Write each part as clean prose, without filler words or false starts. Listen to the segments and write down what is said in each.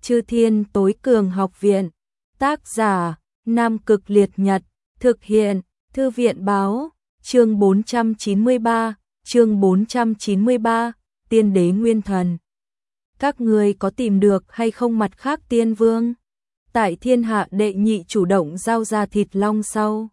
Chư Thiên Tối Cường Học Viện. Tác giả: Nam Cực Liệt Nhật. Thực hiện: Thư viện báo. Chương 493, chương 493, Tiên Đế Nguyên Thần. Các người có tìm được hay không mặt khác tiên vương? Tại thiên hạ đệ nhị chủ động giao ra thịt long sau.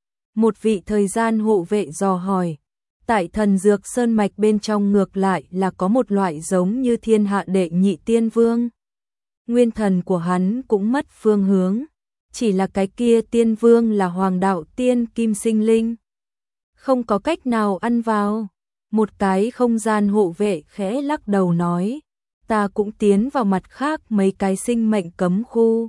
Một vị thời gian hộ vệ dò hỏi. Tại Thần Dược Sơn Mạch bên trong ngược lại là có một loại giống như thiên hạ đệ nhị tiên vương. Nguyên thần của hắn cũng mất phương hướng. Chỉ là cái kia tiên vương là Hoàng Đạo Tiên Kim Sinh Linh. Không có cách nào ăn vào. Một cái không gian hộ vệ khẽ lắc đầu nói. Ta cũng tiến vào mặt khác mấy cái sinh mệnh cấm khu.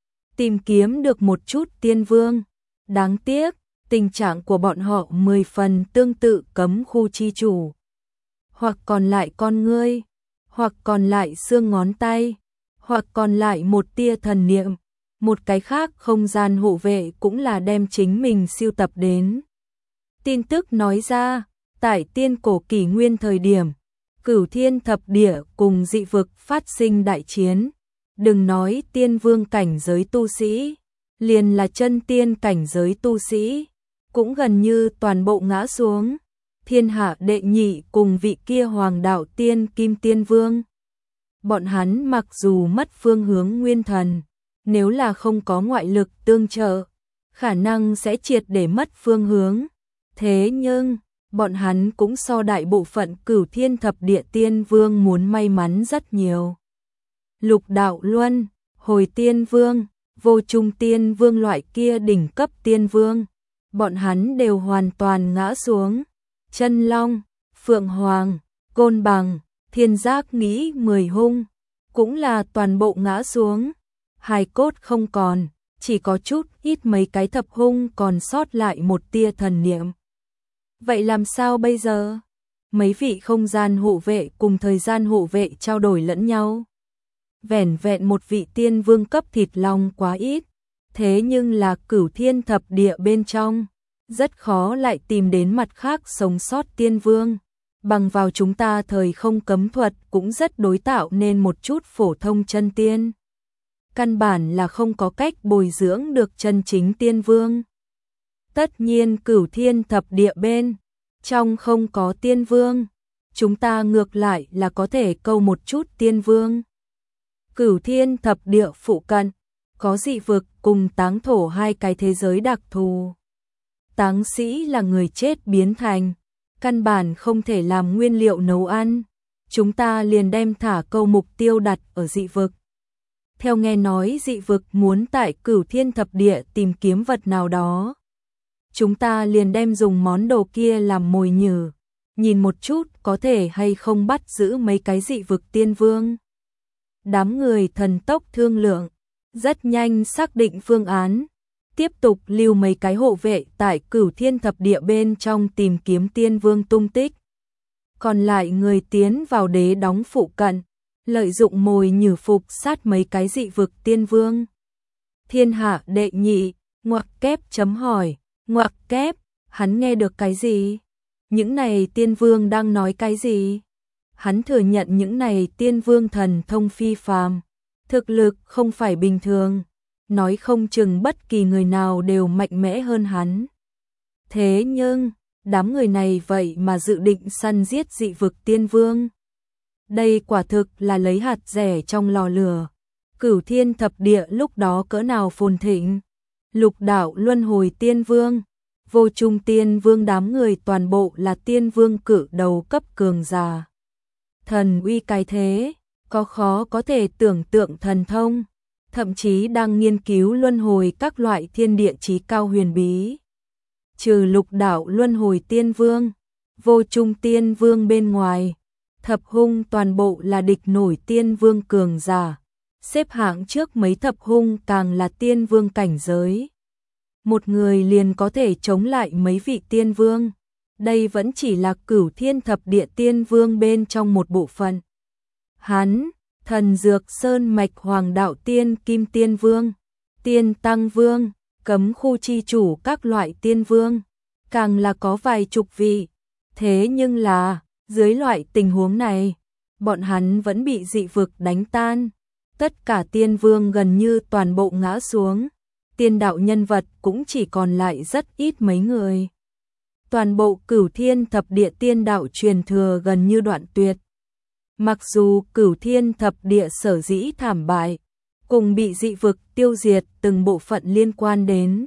Tìm kiếm được một chút tiên vương. Đáng tiếc, tình trạng của bọn họ 10 phần tương tự cấm khu chi chủ. Hoặc còn lại con ngươi, hoặc còn lại xương ngón tay, hoặc còn lại một tia thần niệm. Một cái khác không gian hộ vệ cũng là đem chính mình siêu tập đến. Tin tức nói ra, tại tiên cổ kỷ nguyên thời điểm, Cửu Thiên Thập Địa cùng dị vực phát sinh đại chiến. Đừng nói tiên vương cảnh giới tu sĩ, liền là chân tiên cảnh giới tu sĩ, cũng gần như toàn bộ ngã xuống. Thiên hạ đệ nhị cùng vị kia Hoàng Đạo Tiên Kim Tiên Vương. Bọn hắn mặc dù mất phương hướng nguyên thần, nếu là không có ngoại lực tương trợ, khả năng sẽ triệt để mất phương hướng. Thế nhưng, bọn hắn cũng so đại bộ phận Cửu Thiên Thập Địa Tiên Vương muốn may mắn rất nhiều. Lục Đạo Luân, Hồi Tiên Vương, Vô Trung Tiên Vương loại kia đỉnh cấp tiên vương, bọn hắn đều hoàn toàn ngã xuống. Chân Long, Phượng Hoàng, Côn Bằng, Thiên Giác Nghĩ 10 hung, cũng là toàn bộ ngã xuống. Hài cốt không còn, chỉ có chút ít mấy cái thập hung còn sót lại một tia thần niệm. Vậy làm sao bây giờ? Mấy vị không gian hộ vệ cùng thời gian hộ vệ trao đổi lẫn nhau. Vẻn vẹn một vị tiên vương cấp thịt long quá ít, thế nhưng là Cửu Thiên Thập Địa bên trong, rất khó lại tìm đến mặt khác sống sót tiên vương. Bằng vào chúng ta thời không cấm thuật cũng rất đối tạo nên một chút phổ thông chân tiên. Căn bản là không có cách bồi dưỡng được chân chính tiên vương. Tất nhiên Cửu Thiên Thập Địa bên trong không có tiên vương, chúng ta ngược lại là có thể câu một chút tiên vương. Cửu Thiên Thập Địa phụ cận có dị vực cùng táng thổ hai cái thế giới đặc thù. Táng sĩ là người chết biến thành, căn bản không thể làm nguyên liệu nấu ăn. Chúng ta liền đem thả câu mục tiêu đặt ở dị vực. Theo nghe nói dị vực muốn tại Cửu Thiên Thập Địa tìm kiếm vật nào đó. Chúng ta liền đem dùng món đồ kia làm mồi nhử, nhìn một chút có thể hay không bắt giữ mấy cái dị vực tiên vương. Đám người thần tốc thương lượng, rất nhanh xác định phương án, tiếp tục lưu mấy cái hộ vệ tại Cửu Thiên Thập Địa bên trong tìm kiếm tiên vương tung tích. Còn lại người tiến vào đế đóng phụ cận, lợi dụng mồi nhử phục sát mấy cái dị vực tiên vương. Thiên hạ đệ nhị, ngoặc kép chấm hỏi, ngoặc kép, hắn nghe được cái gì? Những này tiên vương đang nói cái gì? Hắn thừa nhận những này tiên vương thần thông phi phàm, thực lực không phải bình thường, nói không chừng bất kỳ người nào đều mạnh mẽ hơn hắn. Thế nhưng, đám người này vậy mà dự định săn giết dị vực tiên vương. Đây quả thực là lấy hạt rẻ trong lò lửa. Cửu Thiên Thập Địa lúc đó cỡ nào phồn thịnh. Lục Đạo Luân Hồi Tiên Vương, Vô Trung Tiên Vương đám người toàn bộ là tiên vương cử đầu cấp cường giả. Thần uy cái thế, có khó có thể tưởng tượng thần thông, thậm chí đang nghiên cứu luân hồi các loại thiên địa chí cao huyền bí. Trừ Lục Đạo Luân Hồi Tiên Vương, Vô Trung Tiên Vương bên ngoài, thập hung toàn bộ là địch nổi tiên vương cường giả, xếp hạng trước mấy thập hung càng là tiên vương cảnh giới. Một người liền có thể chống lại mấy vị tiên vương. Đây vẫn chỉ là Cửu Thiên Thập Địa tiên vương bên trong một bộ phận. Hắn, Thần Dược Sơn Mạch Hoàng Đạo Tiên Kim Tiên Vương, Tiên Tăng Vương, cấm khu chi chủ các loại tiên vương, càng là có vài chục vị. Thế nhưng là, dưới loại tình huống này, bọn hắn vẫn bị dị vực đánh tan. Tất cả tiên vương gần như toàn bộ ngã xuống, tiên đạo nhân vật cũng chỉ còn lại rất ít mấy người. Toàn bộ Cửu Thiên Thập Địa tiên đạo truyền thừa gần như đoạn tuyệt. Mặc dù Cửu Thiên Thập Địa sở dĩ thảm bại, cùng bị dị vực tiêu diệt từng bộ phận liên quan đến.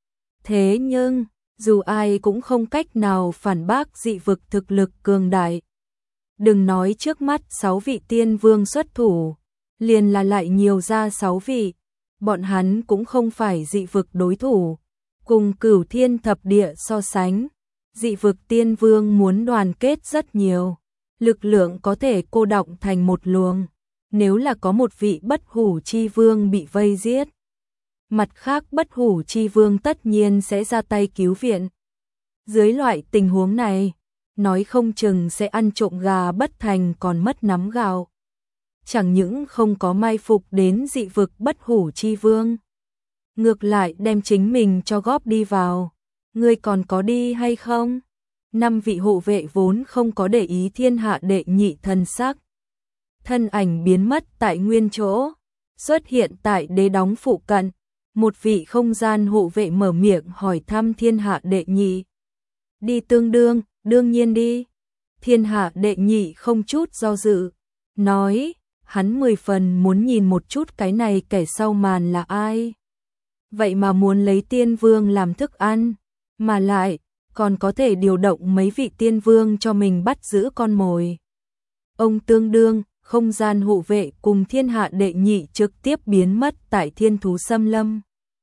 Thế nhưng, dù ai cũng không cách nào phản bác dị vực thực lực cường đại. Đừng nói trước mắt 6 vị tiên vương xuất thủ, liền là lại nhiều ra 6 vị, bọn hắn cũng không phải dị vực đối thủ. Cùng Cửu Thiên Thập Địa so sánh, dị vực tiên vương muốn đoàn kết rất nhiều, lực lượng có thể cô đọng thành một luồng. Nếu là có một vị bất hủ chi vương bị vây giết, mặt khác bất hủ chi vương tất nhiên sẽ ra tay cứu viện. Dưới loại tình huống này, nói không chừng sẽ ăn trộm gà bất thành còn mất nắm gạo. Chẳng những không có mai phục đến dị vực bất hủ chi vương, ngược lại đem chính mình cho góp đi vào. Ngươi còn có đi hay không? 5 vị hộ vệ vốn không có để ý thiên hạ đệ nhị thần sắc. Thân ảnh biến mất tại nguyên chỗ, xuất hiện tại đế đóng phụ cận. Một vị không gian hộ vệ mở miệng hỏi thăm thiên hạ đệ nhị. Đi tương đương, đương nhiên đi. Thiên hạ đệ nhị không chút do dự, nói, hắn 10 phần muốn nhìn một chút cái này kẻ sau màn là ai. Vậy mà muốn lấy tiên vương làm thức ăn, mà lại, còn có thể điều động mấy vị tiên vương cho mình bắt giữ con mồi. Ông tương đương, không gian hộ vệ cùng thiên hạ đệ nhị trực tiếp biến mất tại thiên thú xâm lâm.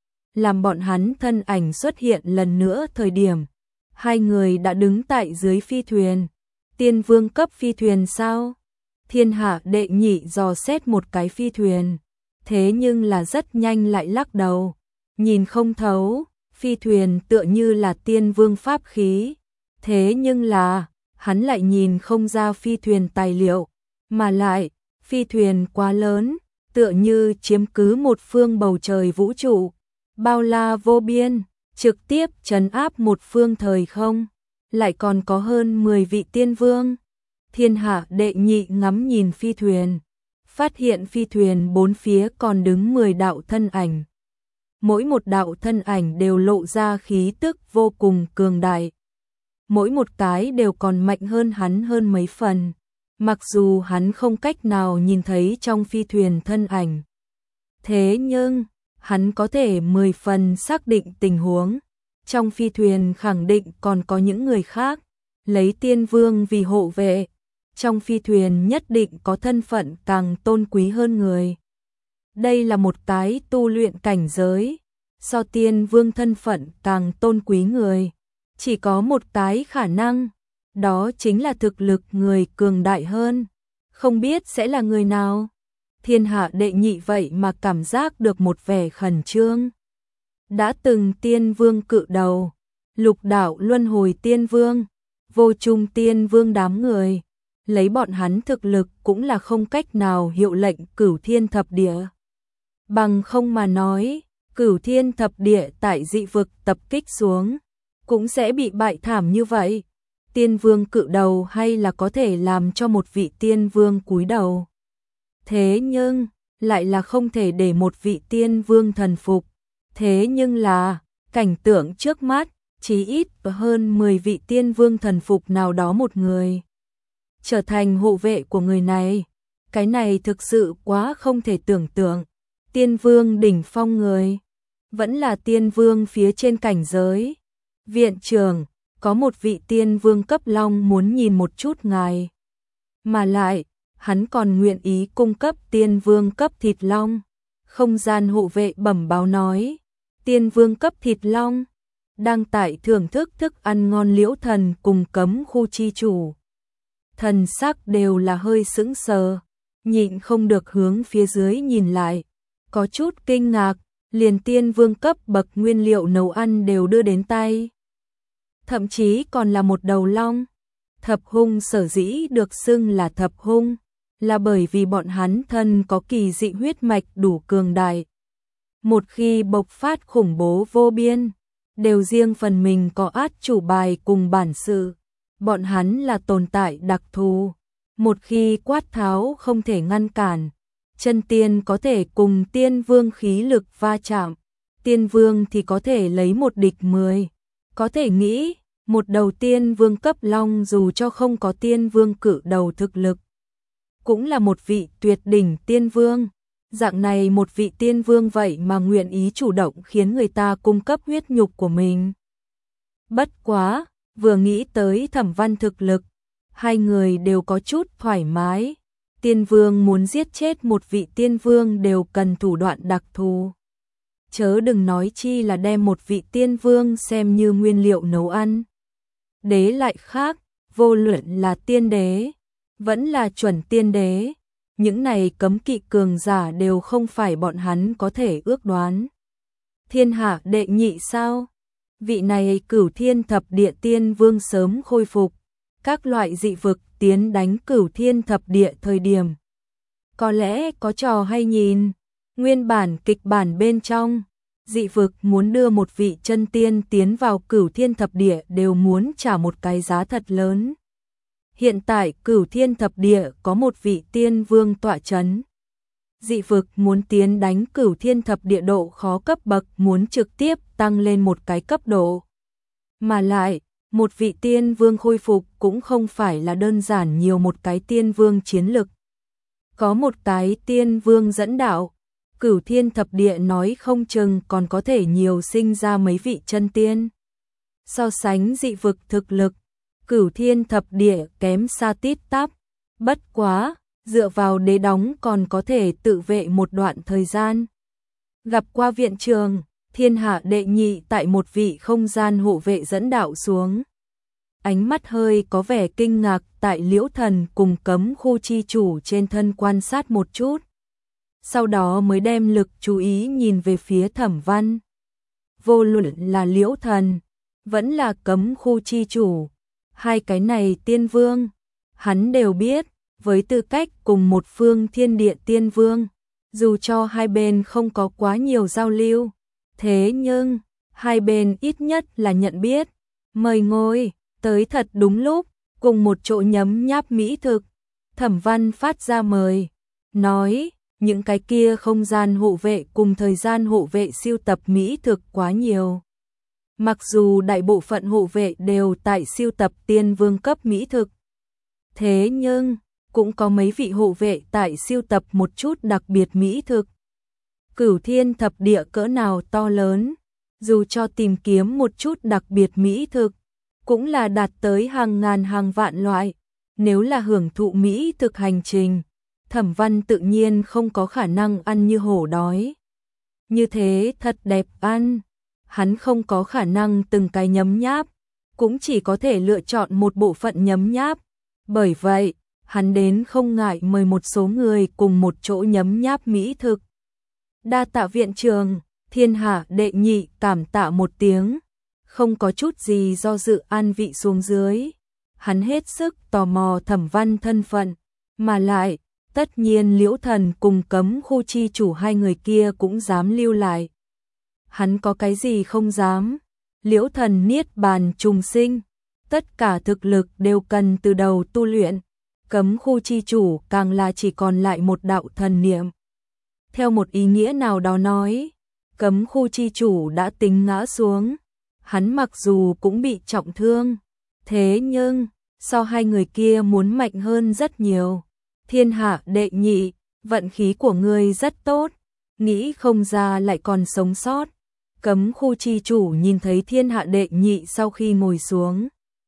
Làm bọn hắn thân ảnh xuất hiện lần nữa thời điểm, hai người đã đứng tại dưới phi thuyền. Tiên vương cấp phi thuyền sao? Thiên hạ đệ nhị dò xét một cái phi thuyền, thế nhưng là rất nhanh lại lắc đầu, nhìn không thấu. Phi thuyền tựa như là tiên vương pháp khí, thế nhưng là, hắn lại nhìn không ra phi thuyền tài liệu, mà lại, phi thuyền quá lớn, tựa như chiếm cứ một phương bầu trời vũ trụ, bao la vô biên, trực tiếp trấn áp một phương thời không, lại còn có hơn 10 vị tiên vương. Thiên hạ đệ nhị ngắm nhìn phi thuyền, phát hiện phi thuyền bốn phía còn đứng 10 đạo thân ảnh. Mỗi một đạo thân ảnh đều lộ ra khí tức vô cùng cường đại. Mỗi một cái đều còn mạnh hơn hắn hơn mấy phần. Mặc dù hắn không cách nào nhìn thấy trong phi thuyền thân ảnh. Thế nhưng, hắn có thể 10 phần xác định tình huống. Trong phi thuyền khẳng định còn có những người khác. Lấy tiên vương vì hộ vệ. Trong phi thuyền nhất định có thân phận càng tôn quý hơn người. Đây là một cái tu luyện cảnh giới, so tiên vương thân phận càng tôn quý người. Chỉ có một cái khả năng, đó chính là thực lực người cường đại hơn. Không biết sẽ là người nào? Thiên hạ đệ nhị vậy mà cảm giác được một vẻ khẩn trương. Đã từng tiên vương cự đầu, lục đạo luân hồi tiên vương, vô trung tiên vương đám người. Lấy bọn hắn thực lực cũng là không cách nào hiệu lệnh Cửu Thiên Thập Địa. Bằng không mà nói, Cửu Thiên Thập Địa tại dị vực tập kích xuống, cũng sẽ bị bại thảm như vậy. Tiên vương cự đầu hay là có thể làm cho một vị tiên vương cúi đầu. Thế nhưng, lại là không thể để một vị tiên vương thần phục. Thế nhưng là, cảnh tượng trước mắt, chí ít hơn 10 vị tiên vương thần phục nào đó một người. Trở thành hộ vệ của người này, cái này thực sự quá không thể tưởng tượng. Tiên vương đỉnh phong người, vẫn là tiên vương phía trên cảnh giới. Viện trưởng, có một vị tiên vương cấp long muốn nhìn một chút ngài. Mà lại, hắn còn nguyện ý cung cấp tiên vương cấp thịt long. Không gian hộ vệ bẩm báo nói, tiên vương cấp thịt long, đang tại thưởng thức thức ăn ngon Liễu Thần cùng Cấm khu chi chủ. Thần sắc đều là hơi sững sờ, nhịn không được hướng phía dưới nhìn lại, có chút kinh ngạc, liền tiên vương cấp bậc nguyên liệu nấu ăn đều đưa đến tay. Thậm chí còn là một đầu long. Thập hung sở dĩ được xưng là thập hung, là bởi vì bọn hắn thân có kỳ dị huyết mạch đủ cường đại. Một khi bộc phát khủng bố vô biên, đều riêng phần mình có át chủ bài cùng bản sự. Bọn hắn là tồn tại đặc thù, một khi quát tháo không thể ngăn cản, Chân tiên có thể cùng tiên vương khí lực va chạm, tiên vương thì có thể lấy một địch 10. Có thể nghĩ, một đầu tiên vương cấp long dù cho không có tiên vương cự đầu thực lực, cũng là một vị tuyệt đỉnh tiên vương. Dạng này một vị tiên vương vậy mà nguyện ý chủ động khiến người ta cung cấp huyết nhục của mình. Bất quá, vừa nghĩ tới Thẩm Văn thực lực, hai người đều có chút thoải mái. Tiên vương muốn giết chết một vị tiên vương đều cần thủ đoạn đặc thù. Chớ đừng nói chi là đem một vị tiên vương xem như nguyên liệu nấu ăn. Đế lại khác, vô luận là tiên đế, vẫn là chuẩn tiên đế. Những này cấm kỵ cường giả đều không phải bọn hắn có thể ước đoán. Thiên hạ đệ nhị sao? Vị này Cửu Thiên Thập Địa tiên vương sớm khôi phục. Các loại dị vực tiến đánh Cửu Thiên Thập Địa thời điểm. Có lẽ có trò hay nhìn. Nguyên bản kịch bản bên trong, dị vực muốn đưa một vị chân tiên tiến vào Cửu Thiên Thập Địa đều muốn trả một cái giá thật lớn. Hiện tại Cửu Thiên Thập Địa có một vị tiên vương tọa chấn. Dị vực muốn tiến đánh Cửu Thiên Thập Địa độ khó cấp bậc muốn trực tiếp tăng lên một cái cấp độ. Mà lại, một vị tiên vương khôi phục cũng không phải là đơn giản nhiều một cái tiên vương chiến lực. Có một cái tiên vương dẫn đạo, Cửu Thiên Thập Địa nói không chừng còn có thể nhiều sinh ra mấy vị chân tiên. So sánh dị vực thực lực, Cửu Thiên Thập Địa kém xa tít tắp. Bất quá, dựa vào đế đóng còn có thể tự vệ một đoạn thời gian. Gặp qua viện trường, thiên hạ đệ nhị tại một vị không gian hộ vệ dẫn đạo xuống. Ánh mắt hơi có vẻ kinh ngạc tại Liễu Thần cùng Cấm Khu chi chủ trên thân quan sát một chút. Sau đó mới đem lực chú ý nhìn về phía Thẩm Văn. Vô luận là Liễu Thần, vẫn là Cấm Khu chi chủ. Hai cái này tiên vương, hắn đều biết, với tư cách cùng một phương thiên địa tiên vương, dù cho hai bên không có quá nhiều giao lưu, thế nhưng, hai bên ít nhất là nhận biết, mời ngồi, tới thật đúng lúc, cùng một chỗ nhấm nháp mỹ thực. Thẩm Văn phát ra mời, nói, những cái kia không gian hộ vệ cùng thời gian hộ vệ siêu tập mỹ thực quá nhiều. Mặc dù đại bộ phận hộ vệ đều tại siêu tập tiên vương cấp mỹ thực, thế nhưng cũng có mấy vị hộ vệ tại siêu tập một chút đặc biệt mỹ thực. Cửu Thiên Thập Địa cỡ nào to lớn, dù cho tìm kiếm một chút đặc biệt mỹ thực, cũng là đạt tới hàng ngàn hàng vạn loại. Nếu là hưởng thụ mỹ thực hành trình, Thẩm Văn tự nhiên không có khả năng ăn như hổ đói. Như thế thật đẹp ăn. Hắn không có khả năng từng cái nhấm nháp, cũng chỉ có thể lựa chọn một bộ phận nhấm nháp. Bởi vậy, hắn đến không ngại mời một số người cùng một chỗ nhấm nháp mỹ thực. Đa tạ viện trường, thiên hạ đệ nhị cảm tạ một tiếng, không có chút gì do dự an vị xuống dưới. Hắn hết sức tò mò Thẩm Văn thân phận, mà lại, tất nhiên Liễu Thần cùng Cấm Khu chi chủ hai người kia cũng dám lưu lại. Hắn có cái gì không dám? Liễu Thần niết bàn trùng sinh, tất cả thực lực đều cần từ đầu tu luyện. Cấm Khu chi chủ càng là chỉ còn lại một đạo thần niệm. Theo một ý nghĩa nào đó nói, Cấm Khu chi chủ đã tính ngã xuống. Hắn mặc dù cũng bị trọng thương, thế nhưng so hai người kia muốn mạnh hơn rất nhiều. Thiên hạ đệ nhị, vận khí của ngươi rất tốt, nghĩ không ra lại còn sống sót. Cấm Khu chi chủ nhìn thấy thiên hạ đệ nhị sau khi ngồi xuống,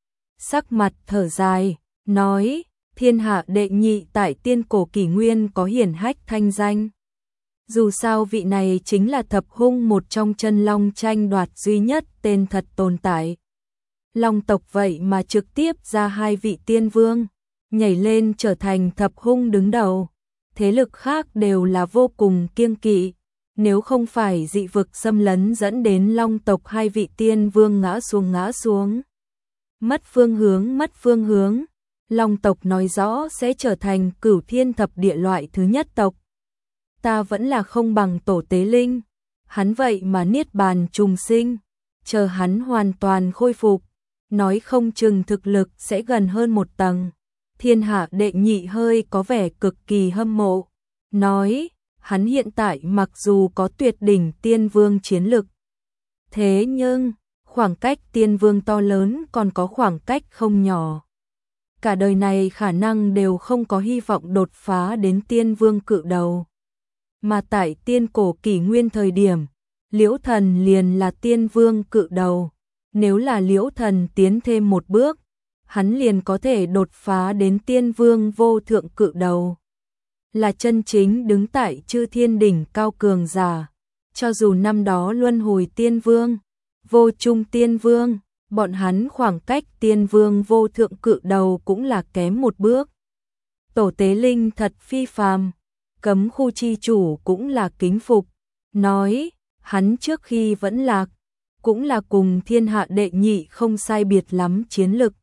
sắc mặt thở dài, nói, thiên hạ đệ nhị tại tiên cổ kỷ nguyên có hiển hách thanh danh. Dù sao vị này chính là thập hung một trong chân long tranh đoạt duy nhất tên thật tồn tại. Long tộc vậy mà trực tiếp ra hai vị tiên vương, nhảy lên trở thành thập hung đứng đầu. Thế lực khác đều là vô cùng kiêng kỵ. Nếu không phải dị vực xâm lấn dẫn đến long tộc hai vị tiên vương ngã xuống. Mất phương hướng. Long tộc nói rõ sẽ trở thành Cửu Thiên Thập Địa loại thứ nhất tộc. Ta vẫn là không bằng tổ tế linh. Hắn vậy mà niết bàn trùng sinh. Chờ hắn hoàn toàn khôi phục, nói không chừng thực lực sẽ gần hơn một tầng. Thiên hạ đệ nhị hơi có vẻ cực kỳ hâm mộ. nói, hắn hiện tại mặc dù có tuyệt đỉnh tiên vương chiến lực, thế nhưng, khoảng cách tiên vương to lớn còn có khoảng cách không nhỏ. Cả đời này khả năng đều không có hy vọng đột phá đến tiên vương cự đầu. Mà tại tiên cổ kỷ nguyên thời điểm, Liễu Thần liền là tiên vương cự đầu. Nếu là Liễu Thần tiến thêm một bước, hắn liền có thể đột phá đến tiên vương vô thượng cự đầu. Là chân chính đứng tại chư thiên đỉnh cao cường giả. Cho dù năm đó luân hồi tiên vương, vô trung tiên vương, bọn hắn khoảng cách tiên vương vô thượng cự đầu cũng là kém một bước. Tổ Tế Linh thật phi phàm, Cấm khu chi chủ cũng là kính phục, nói, hắn trước khi vẫn lạc, cũng là cùng thiên hạ đệ nhị không sai biệt lắm chiến lực.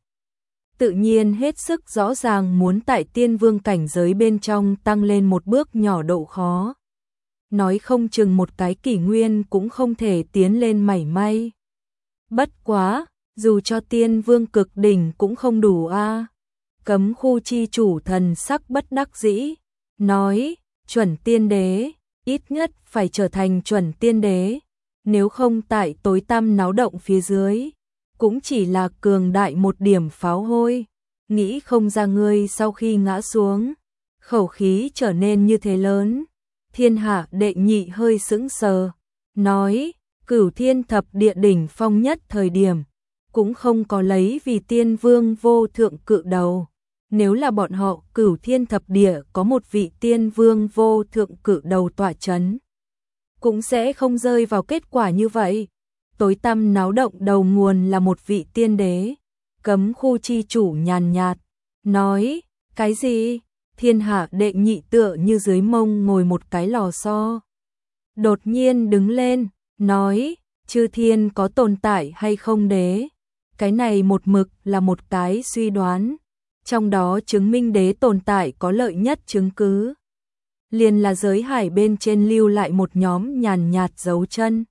Tự nhiên hết sức rõ ràng muốn tại tiên vương cảnh giới bên trong tăng lên một bước nhỏ độ khó. Nói không chừng một cái kỷ nguyên cũng không thể tiến lên mảy may. Bất quá, dù cho tiên vương cực đỉnh cũng không đủ a. Cấm khu chi chủ thần sắc bất đắc dĩ, nói, chuẩn tiên đế, ít nhất phải trở thành chuẩn tiên đế, nếu không tại tối tăm náo động phía dưới, cũng chỉ là cường đại một điểm pháo hôi, nghĩ không ra ngươi sau khi ngã xuống, khẩu khí trở nên như thế lớn. Thiên hạ đệ nhị hơi sững sờ, nói, Cửu Thiên thập địa đỉnh phong nhất thời điểm, cũng không có lấy vì tiên vương vô thượng cự đầu. Nếu là bọn họ Cửu Thiên thập địa có một vị tiên vương vô thượng cự đầu tọa chấn, cũng sẽ không rơi vào kết quả như vậy. Tối tăm náo động đầu nguồn là một vị tiên đế. Cấm khu chi chủ nhàn nhạt, nói, cái gì? Thiên hạ đệ nhị tựa như dưới mông ngồi một cái lò xo. Đột nhiên đứng lên, nói, chư thiên có tồn tại hay không đế? Cái này một mực là một cái suy đoán. Trong đó chứng minh đế tồn tại có lợi nhất chứng cứ. Liền là giới hải bên trên lưu lại một nhóm nhàn nhạt dấu chân.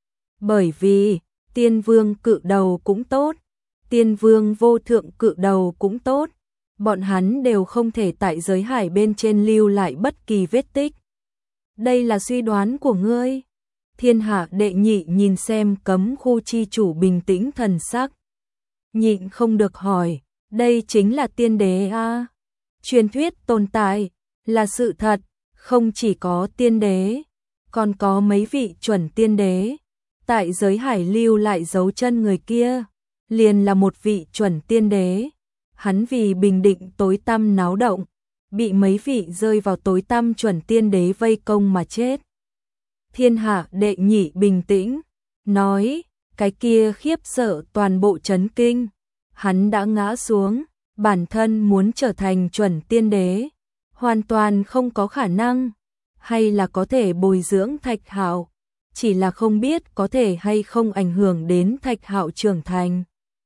Bởi vì, tiên vương cự đầu cũng tốt, tiên vương vô thượng cự đầu cũng tốt, bọn hắn đều không thể tại giới hải bên trên lưu lại bất kỳ vết tích. Đây là suy đoán của ngươi. Thiên hạ đệ nhị nhìn xem cấm khu chi chủ bình tĩnh thần sắc. Nhịn không được hỏi, đây chính là tiên đế a? Truyền thuyết tồn tại, là sự thật, không chỉ có tiên đế, còn có mấy vị chuẩn tiên đế. Tại giới hải lưu lại dấu chân người kia, liền là một vị chuẩn tiên đế. Hắn vì bình định tối tăm náo động, bị mấy vị rơi vào tối tăm chuẩn tiên đế vây công mà chết. Thiên hạ đệ nhị bình tĩnh, nói, cái kia khiếp sợ toàn bộ chấn kinh. Hắn đã ngã xuống, bản thân muốn trở thành chuẩn tiên đế, hoàn toàn không có khả năng, hay là có thể bồi dưỡng Thạch Hạo, chỉ là không biết có thể hay không ảnh hưởng đến Thạch Hạo trưởng thành.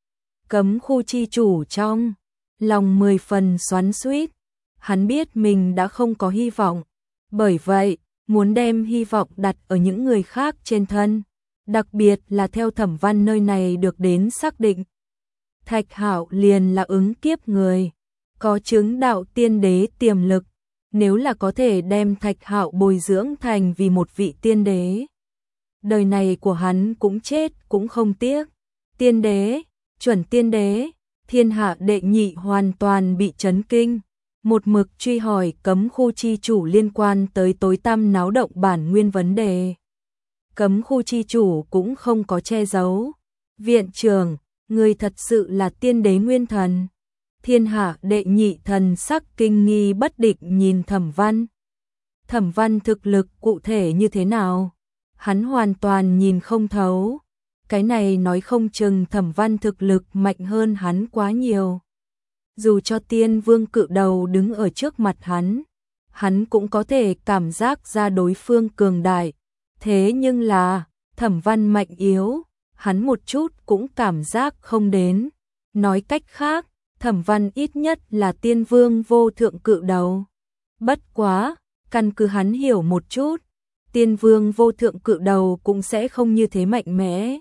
Cấm khu chi chủ trong lòng 10 phần xoắn xuýt, hắn biết mình đã không có hy vọng, bởi vậy muốn đem hy vọng đặt ở những người khác trên thân, đặc biệt là theo Thẩm Văn nơi này được đến xác định. Thạch Hạo liền là ứng kiếp người, có chứng đạo tiên đế tiềm lực, nếu là có thể đem Thạch Hạo bồi dưỡng thành vì một vị tiên đế, đời này của hắn cũng chết cũng không tiếc. Tiên đế, chuẩn tiên đế, thiên hạ đệ nhị hoàn toàn bị chấn kinh, một mực truy hỏi cấm khu chi chủ liên quan tới tối tăm náo động bản nguyên vấn đề. Cấm khu chi chủ cũng không có che giấu, viện trưởng, người thật sự là tiên đế nguyên thần. Thiên hạ đệ nhị thần sắc kinh nghi bất định nhìn Thẩm Văn. Thẩm Văn thực lực cụ thể như thế nào? Hắn hoàn toàn nhìn không thấu. Cái này nói không chừng Thẩm Văn thực lực mạnh hơn hắn quá nhiều. Dù cho tiên vương cự đầu đứng ở trước mặt hắn cũng có thể cảm giác ra đối phương cường đại. Thế nhưng là, Thẩm Văn mạnh yếu, hắn một chút cũng cảm giác không đến. Nói cách khác, Thẩm Văn ít nhất là tiên vương vô thượng cự đầu. Bất quá, căn cứ hắn hiểu một chút, tiên vương vô thượng cự đầu cũng sẽ không như thế mạnh mẽ.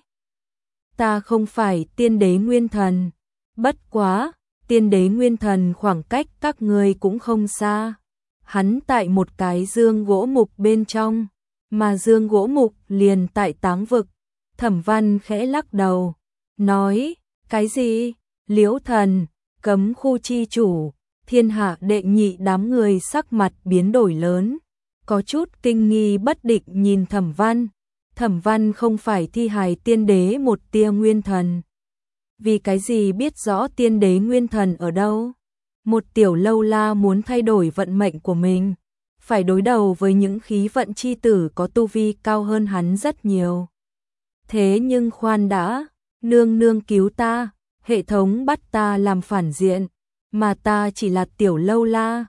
Ta không phải tiên đế nguyên thần, bất quá, tiên đế nguyên thần khoảng cách các ngươi cũng không xa. hắn tại một cái dương gỗ mục bên trong, mà dương gỗ mục liền tại táng vực. Thẩm Văn khẽ lắc đầu, nói, cái gì? Liễu thần, cấm khu chi chủ, thiên hạ đệ nhị đám người sắc mặt biến đổi lớn, có chút kinh nghi bất định nhìn Thẩm Văn. Thẩm Văn không phải thi hài tiên đế một tia nguyên thần. Vì cái gì biết rõ tiên đế nguyên thần ở đâu? Một tiểu lâu la muốn thay đổi vận mệnh của mình, phải đối đầu với những khí vận chi tử có tu vi cao hơn hắn rất nhiều. Thế nhưng khoan đã, nương nương cứu ta, hệ thống bắt ta làm phản diện, mà ta chỉ là tiểu lâu la,